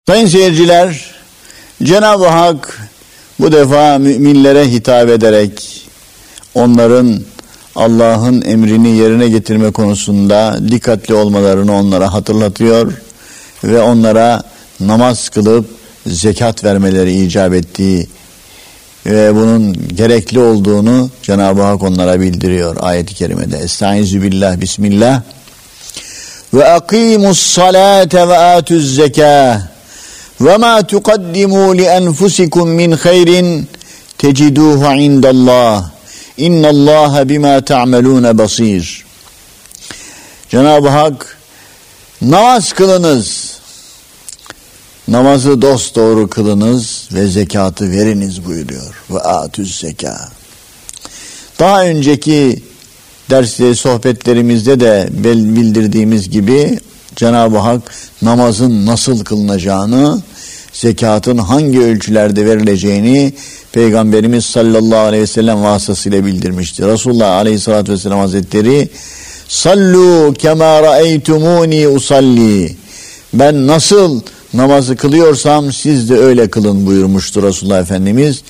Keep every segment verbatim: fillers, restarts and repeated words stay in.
Sayın seyirciler, Cenab-ı Hak bu defa müminlere hitap ederek onların Allah'ın emrini yerine getirme konusunda dikkatli olmalarını onlara hatırlatıyor ve onlara namaz kılıp zekat vermeleri icap ettiği ve bunun gerekli olduğunu Cenab-ı Hak onlara bildiriyor ayet-i kerimede. Estaizu billah, bismillah. Ve akimus salate ve atuz zekâh ve ma tuqaddimu li enfusikum min hayrin teciduhu indallah. İnnallâhe bima ta'melûne basîr. Cenab-ı Hak namaz kılınız, namazı dosdoğru kılınız ve zekatı veriniz buyuruyor. Ve atüz zekâ. Daha önceki dersleri, sohbetlerimizde de bildirdiğimiz gibi Cenab-ı Hak namazın nasıl kılınacağını, zekatın hangi ölçülerde verileceğini Peygamberimiz sallallahu aleyhi ve sellem vasıtasıyla bildirmiştir. Resulullah aleyhissalatü vesselam Hazretleri sallu kema ra'eytumuni usalli, ben nasıl namazı kılıyorsam siz de öyle kılın buyurmuştur Resulullah Efendimiz.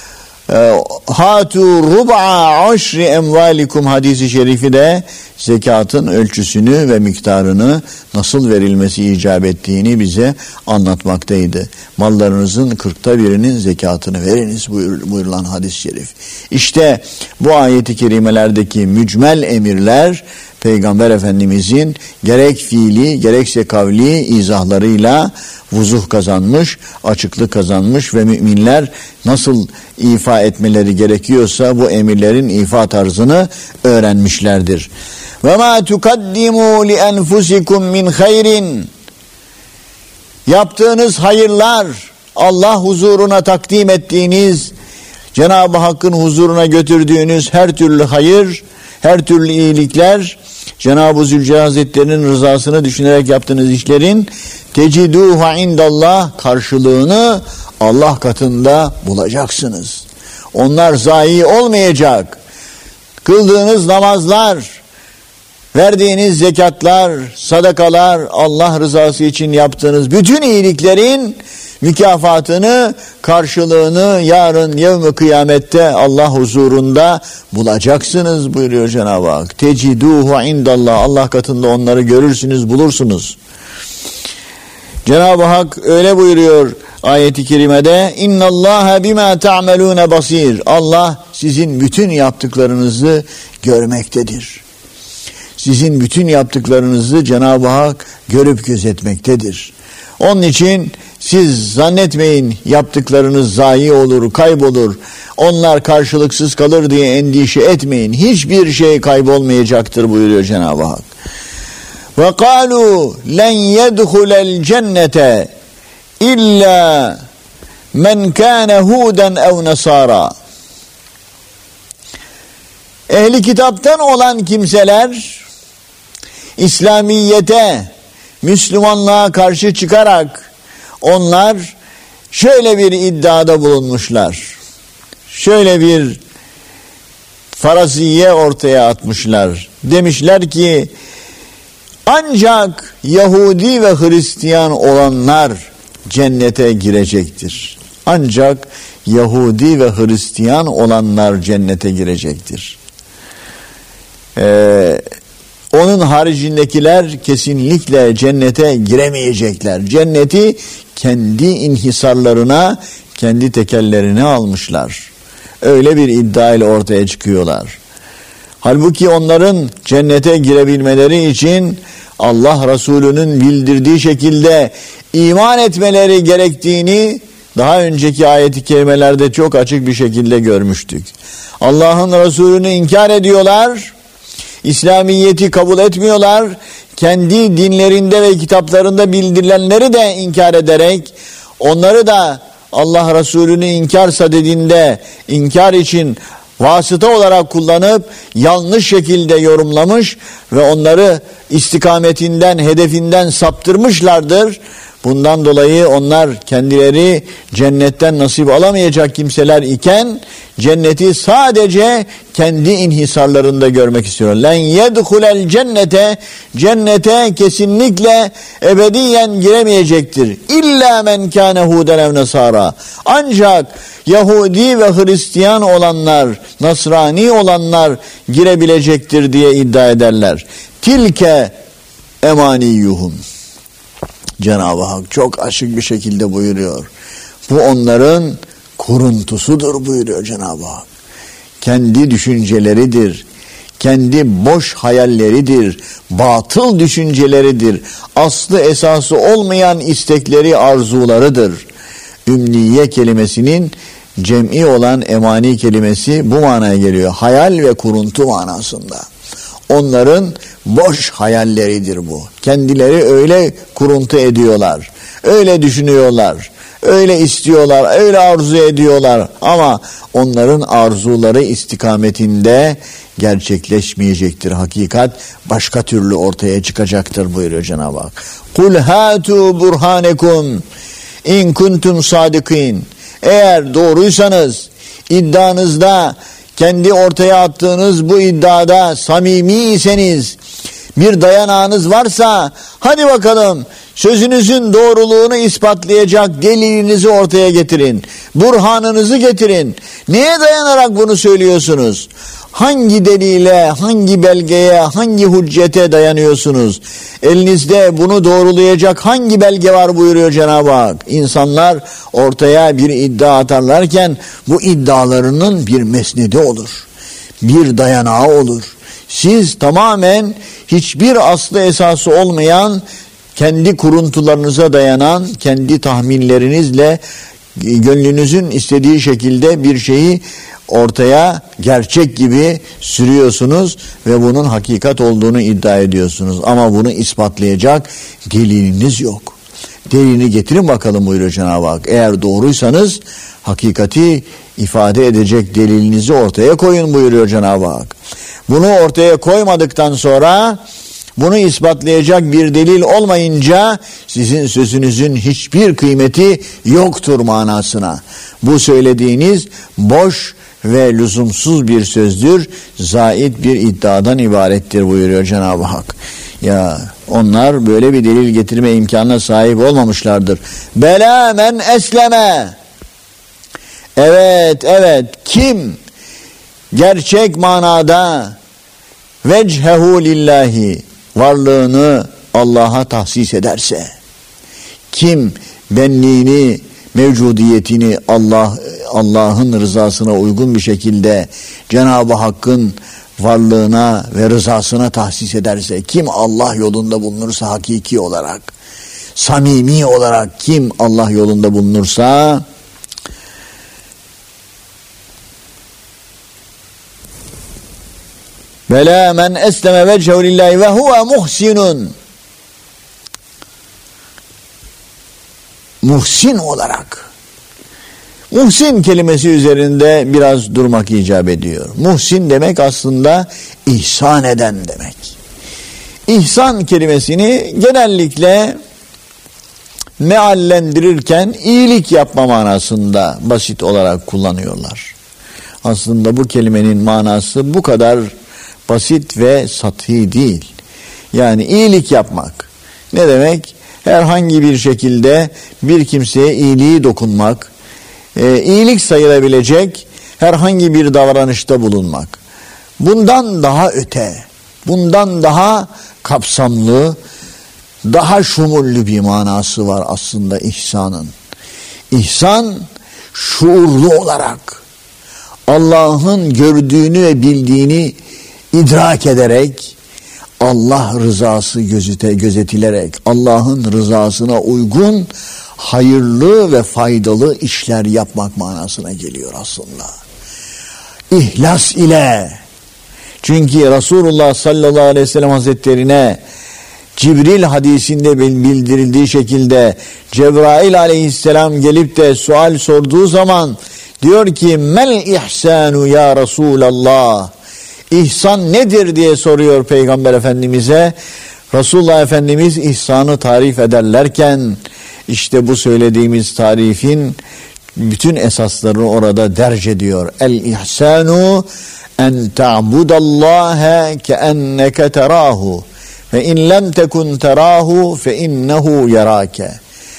Hatu rub'a aşri emvalikum hadisi şerifi de zekatın ölçüsünü ve miktarını nasıl verilmesi icap ettiğini bize anlatmaktaydı. Mallarınızın kırkta birinin zekatını veriniz buyurulan hadis-i şerif. İşte bu ayeti kerimelerdeki mücmel emirler Peygamber Efendimizin gerek fiili gerekse kavli izahlarıyla vuzuh kazanmış, açıklık kazanmış ve müminler nasıl ifa etmeleri gerekiyorsa bu emirlerin ifa tarzını öğrenmişlerdir. Ve ma tukaddimu li enfusikum min hayrin, yaptığınız hayırlar, Allah huzuruna takdim ettiğiniz, Cenab-ı Hakk'ın huzuruna götürdüğünüz her türlü hayır, her türlü iyilikler, Cenab-ı Zülcelal Hazretleri'nin rızasını düşünerek yaptığınız işlerin teciduhu indallah, karşılığını Allah katında bulacaksınız. Onlar zayi olmayacak. Kıldığınız namazlar, verdiğiniz zekatlar, sadakalar, Allah rızası için yaptığınız bütün iyiliklerin mükafatını, karşılığını yarın yevm-i kıyamette Allah huzurunda bulacaksınız buyuruyor Cenab-ı Hak. Teciduhu indallah, Allah katında onları görürsünüz, bulursunuz. Cenab-ı Hak öyle buyuruyor ayet-i kerimede. İnnallâhe bimâ ta'melûne basîr. Allah sizin bütün yaptıklarınızı görmektedir. Sizin bütün yaptıklarınızı Cenab-ı Hak görüp gözetmektedir. Onun için siz zannetmeyin yaptıklarınız zayi olur, kaybolur, onlar karşılıksız kalır diye endişe etmeyin. Hiçbir şey kaybolmayacaktır buyuruyor Cenab-ı Hak. Ve kâlû len yedhulel cennete illa men kâne hûden ev nesâra. Ehli kitaptan olan kimseler İslamiyete, Müslümanlığa karşı çıkarak onlar şöyle bir iddiada bulunmuşlar. Şöyle bir faraziye ortaya atmışlar. Demişler ki ancak Yahudi ve Hristiyan olanlar cennete girecektir. Ancak Yahudi ve Hristiyan olanlar cennete girecektir. Eee Onun haricindekiler kesinlikle cennete giremeyecekler. Cenneti kendi inhisarlarına, kendi tekellerine almışlar. Öyle bir iddia ile ortaya çıkıyorlar. Halbuki onların cennete girebilmeleri için Allah Resulü'nün bildirdiği şekilde iman etmeleri gerektiğini daha önceki ayet-i kerimelerde çok açık bir şekilde görmüştük. Allah'ın Resulü'nü inkar ediyorlar. İslamiyeti kabul etmiyorlar. Kendi dinlerinde ve kitaplarında bildirilenleri de inkar ederek onları da Allah Resulü'nü inkar sadedinde inkar için vasıta olarak kullanıp yanlış şekilde yorumlamış ve onları istikametinden, hedefinden saptırmışlardır. Bundan dolayı onlar kendileri cennetten nasip alamayacak kimseler iken cenneti sadece kendi inhisarlarında görmek istiyor. Len yedhulel cennete, cennete kesinlikle ebediyen giremeyecektir. İlla men kâne huden ev nesara. Ancak Yahudi ve Hristiyan olanlar, Nasrani olanlar girebilecektir diye iddia ederler. Tilke emaniyuhum. Cenab-ı Hak çok açık bir şekilde buyuruyor. Bu onların kuruntusudur buyuruyor Cenab-ı Hak. Kendi düşünceleridir. Kendi boş hayalleridir. Batıl düşünceleridir. Aslı esası olmayan istekleri, arzularıdır. Ümniye kelimesinin cem'i olan emani kelimesi bu manaya geliyor. Hayal ve kuruntu manasında. Onların boş hayalleridir bu. Kendileri öyle kuruntu ediyorlar. Öyle düşünüyorlar. Öyle istiyorlar. Öyle arzu ediyorlar. Ama onların arzuları istikametinde gerçekleşmeyecektir. Hakikat başka türlü ortaya çıkacaktır buyuruyor Cenab-ı Hak. Kul hatu burhanekum in kuntum sadikin. Eğer doğruysanız iddianızda, kendi ortaya attığınız bu iddiada samimiyseniz, bir dayanağınız varsa hadi bakalım sözünüzün doğruluğunu ispatlayacak delilinizi ortaya getirin. Burhanınızı getirin. Neye dayanarak bunu söylüyorsunuz? Hangi delile, hangi belgeye, hangi hüccete dayanıyorsunuz? Elinizde bunu doğrulayacak hangi belge var buyuruyor Cenab-ı Hak. İnsanlar ortaya bir iddia atarlarken bu iddialarının bir mesnedi olur. Bir dayanağı olur. Siz tamamen hiçbir aslı esası olmayan, kendi kuruntularınıza dayanan, kendi tahminlerinizle gönlünüzün istediği şekilde bir şeyi ortaya gerçek gibi sürüyorsunuz ve bunun hakikat olduğunu iddia ediyorsunuz. Ama bunu ispatlayacak deliliniz yok. Delilini getirin bakalım buyuruyor Cenab-ı Hak. Eğer doğruysanız hakikati ifade edecek delilinizi ortaya koyun buyuruyor Cenab-ı Hak. Bunu ortaya koymadıktan sonra, bunu ispatlayacak bir delil olmayınca sizin sözünüzün hiçbir kıymeti yoktur manasına. Bu söylediğiniz boş ve lüzumsuz bir sözdür, zait bir iddiadan ibarettir buyuruyor Cenab-ı Hak. Ya onlar böyle bir delil getirme imkanına sahip olmamışlardır. Bela men esleme. Evet, evet, kim gerçek manada vechehu lillahi, varlığını Allah'a tahsis ederse, kim benliğini, mevcudiyetini Allah Allah'ın rızasına uygun bir şekilde Cenab-ı Hakk'ın varlığına ve rızasına tahsis ederse, kim Allah yolunda bulunursa hakiki olarak, samimi olarak kim Allah yolunda bulunursa, Vela men esleme vecehu lillahi ve huve muhsinun. Muhsin olarak. Muhsin kelimesi üzerinde biraz durmak icap ediyor. Muhsin demek aslında ihsan eden demek. İhsan kelimesini genellikle meallendirirken iyilik yapma manasında basit olarak kullanıyorlar. Aslında bu kelimenin manası bu kadar basit ve sathi değil. Yani iyilik yapmak. Ne demek? Herhangi bir şekilde bir kimseye iyiliği dokunmak, e, iyilik sayılabilecek herhangi bir davranışta bulunmak. Bundan daha öte, bundan daha kapsamlı, daha şumullü bir manası var aslında ihsanın. İhsan, şuurlu olarak Allah'ın gördüğünü ve bildiğini idrak ederek, Allah rızası gözete, gözetilerek, Allah'ın rızasına uygun hayırlı ve faydalı işler yapmak manasına geliyor aslında. İhlas ile. Çünkü Resulullah sallallahu aleyhi ve sellem Hazretlerine Cibril hadisinde bildirildiği şekilde Cebrail aleyhisselam gelip de sual sorduğu zaman diyor ki mel ihsanu ya Resulallah, İhsan nedir diye soruyor Peygamber Efendimiz'e. Resulullah Efendimiz ihsanı tarif ederlerken İşte bu söylediğimiz tarifin bütün esaslarını orada derc ediyor. El-ihsanu en ta'budallaha keenneke terahu fe in lem tekun terahu fe innehu yarake.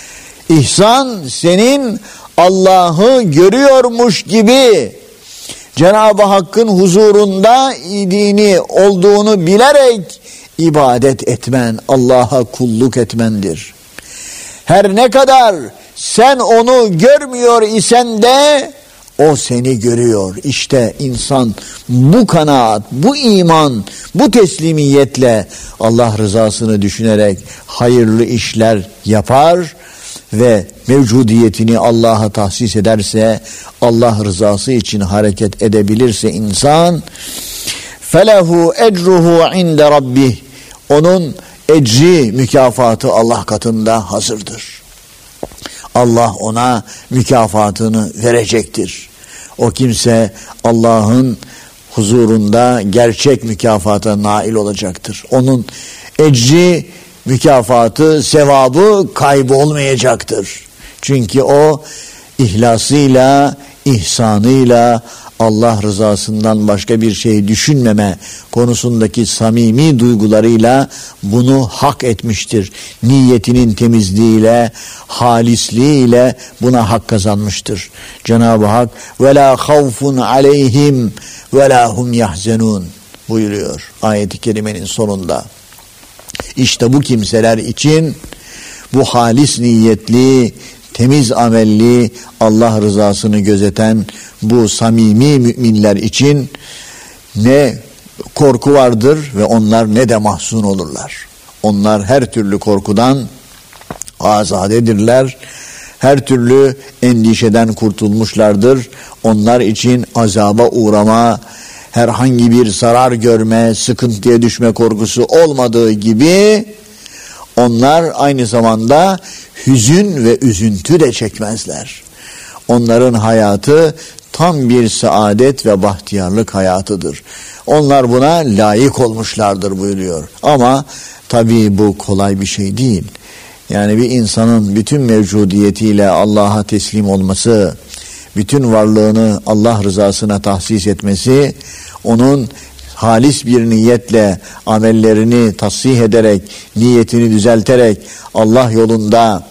İhsan senin Allah'ı görüyormuş gibi Cenab-ı Hakk'ın huzurunda idini olduğunu bilerek ibadet etmen, Allah'a kulluk etmendir. Her ne kadar sen onu görmüyor isen de o seni görüyor. İşte insan bu kanaat, bu iman, bu teslimiyetle Allah rızasını düşünerek hayırlı işler yapar ve mevcudiyetini Allah'a tahsis ederse, Allah rızası için hareket edebilirse insan, felehu ecruhu inde rabbih, onun ecri, mükafatı Allah katında hazırdır. Allah ona mükafatını verecektir. O kimse Allah'ın huzurunda gerçek mükafata nail olacaktır. Onun ecri, mükafatı, sevabı kaybolmayacaktır. Çünkü o ihlasıyla, ihsanıyla, Allah rızasından başka bir şey düşünmeme konusundaki samimi duygularıyla bunu hak etmiştir. Niyetinin temizliğiyle, halisliğiyle buna hak kazanmıştır. Cenab-ı Hak وَلَا خَوْفٌ عَلَيْهِمْ وَلَا هُمْ يَحْزَنُونَ buyuruyor ayet-i kerimenin sonunda. İşte bu kimseler için, bu halis niyetli, temiz amelli, Allah rızasını gözeten bu samimi müminler için ne korku vardır ve onlar ne de mahzun olurlar. Onlar her türlü korkudan azadedirler. Her türlü endişeden kurtulmuşlardır. Onlar için azaba uğrama, herhangi bir zarar görme, sıkıntıya düşme korkusu olmadığı gibi onlar aynı zamanda hüzün ve üzüntü de çekmezler. Onların hayatı tam bir saadet ve bahtiyarlık hayatıdır. Onlar buna layık olmuşlardır buyuruyor. Ama tabii bu kolay bir şey değil. Yani bir insanın bütün mevcudiyetiyle Allah'a teslim olması, bütün varlığını Allah rızasına tahsis etmesi, onun halis bir niyetle amellerini tasih ederek, niyetini düzelterek Allah yolunda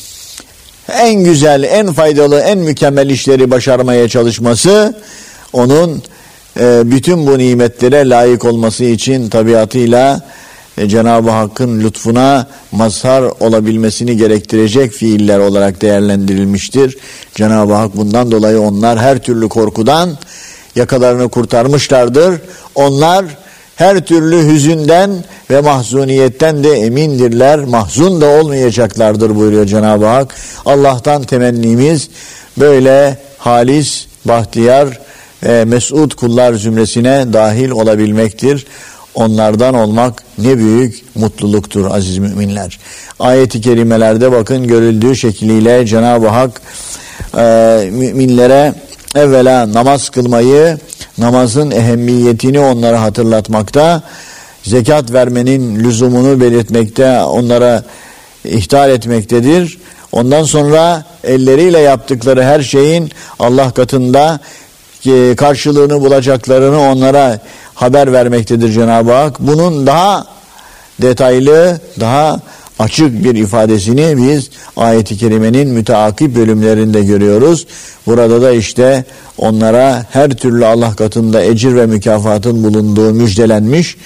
en güzel, en faydalı, en mükemmel işleri başarmaya çalışması, onun e, bütün bu nimetlere layık olması için tabiatıyla e, Cenab-ı Hakk'ın lütfuna mazhar olabilmesini gerektirecek fiiller olarak değerlendirilmiştir. Cenab-ı Hak bundan dolayı onlar her türlü korkudan yakalarını kurtarmışlardır. Onlar her türlü hüzünden ve mahzuniyetten de emindirler. Mahzun da olmayacaklardır buyuruyor Cenab-ı Hak. Allah'tan temennimiz böyle halis, bahtiyar ve mesut kullar zümresine dahil olabilmektir. Onlardan olmak ne büyük mutluluktur aziz müminler. Ayet-i kerimelerde bakın görüldüğü şekliyle Cenab-ı Hak e, müminlere evvela namaz kılmayı, namazın ehemmiyetini onlara hatırlatmakta, zekat vermenin lüzumunu belirtmekte, onlara ihtar etmektedir. Ondan sonra elleriyle yaptıkları her şeyin Allah katında karşılığını bulacaklarını onlara haber vermektedir Cenab-ı Hak. Bunun daha detaylı, daha açık bir ifadesini biz ayet-i kerimenin müteakip bölümlerinde görüyoruz. Burada da işte onlara her türlü Allah katında ecir ve mükafatın bulunduğu müjdelenmiş.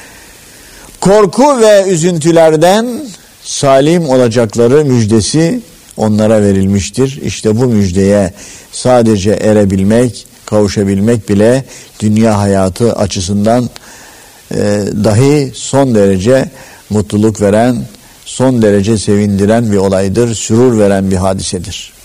Korku ve üzüntülerden salim olacakları müjdesi onlara verilmiştir. İşte bu müjdeye sadece erebilmek, kavuşabilmek bile dünya hayatı açısından e, dahi son derece mutluluk veren, son derece sevindiren bir olaydır, sürur veren bir hadisedir.